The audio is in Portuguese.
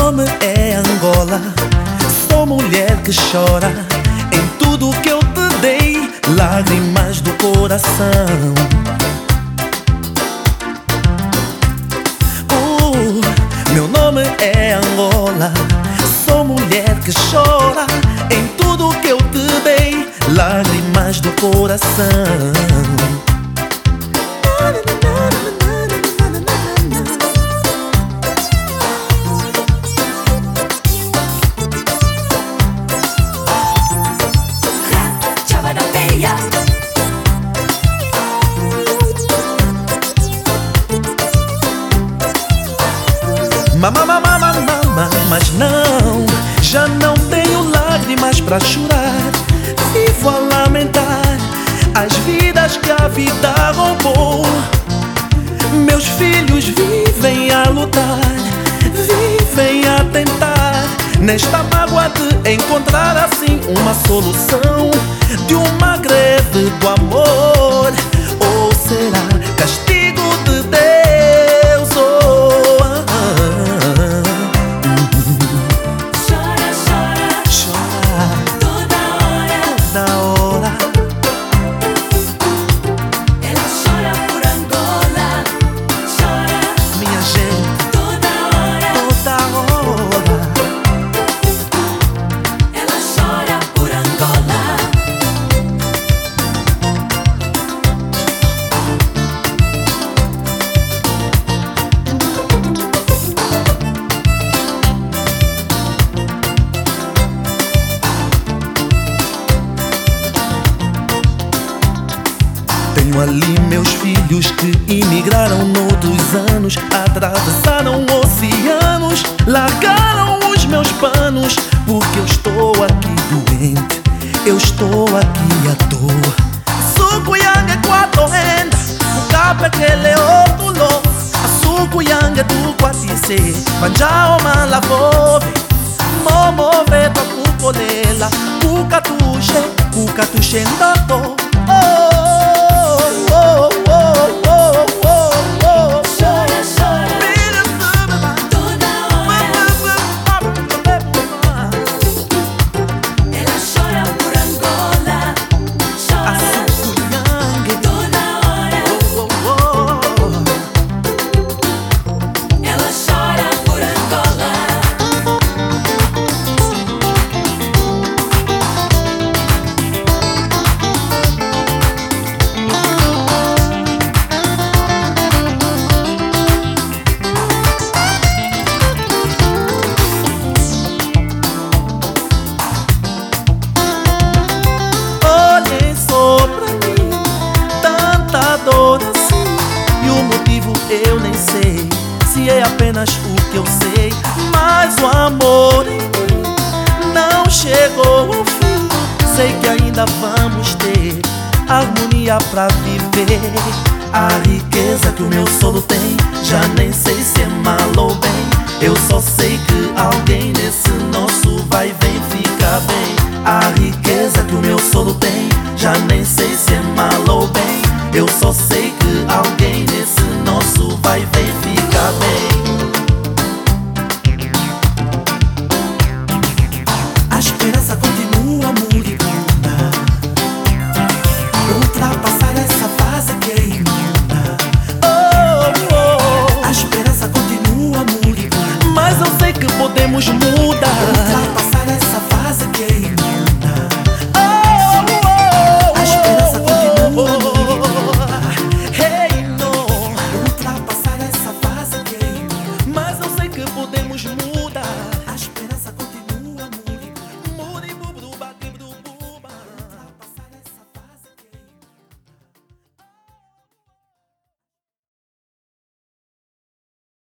nome é Angola. Sou mulher que chora em tudo que eu te dei, lágrimas do coração. Meu nome é Angola. Sou mulher que chora em tudo que eu te dei, lágrimas do coração. Mas não, já não tenho lágrimas pra chorar. Vivo a lamentar as vidas que a vida roubou. Meus filhos vivem a lutar, vivem a tentar, nesta mágoa de encontrar assim uma solução de uma greve do amor. Ou será castigo de Deus? Tenho ali meus filhos que imigraram noutros anos, atravessaram oceanos, largaram os meus panos, porque eu estou aqui doente, eu estou aqui à toa. Sukuyanga é quatorrenda, o capa é que ele otulo. A sukuyanga do quatise, manjao malavove, momo veto kupolela, kukatuche ndoto. E o motivo eu nem sei, se é apenas o que eu sei, mas o amor em mim não chegou ao fim. Sei que ainda vamos ter harmonia pra viver. A riqueza que o meu solo tem, já nem sei se é mal ou bem. Eu só sei que alguém nesse nosso vai vem fica bem. A riqueza que o meu solo tem, já nem sei se é mal ou bem. Eu só sei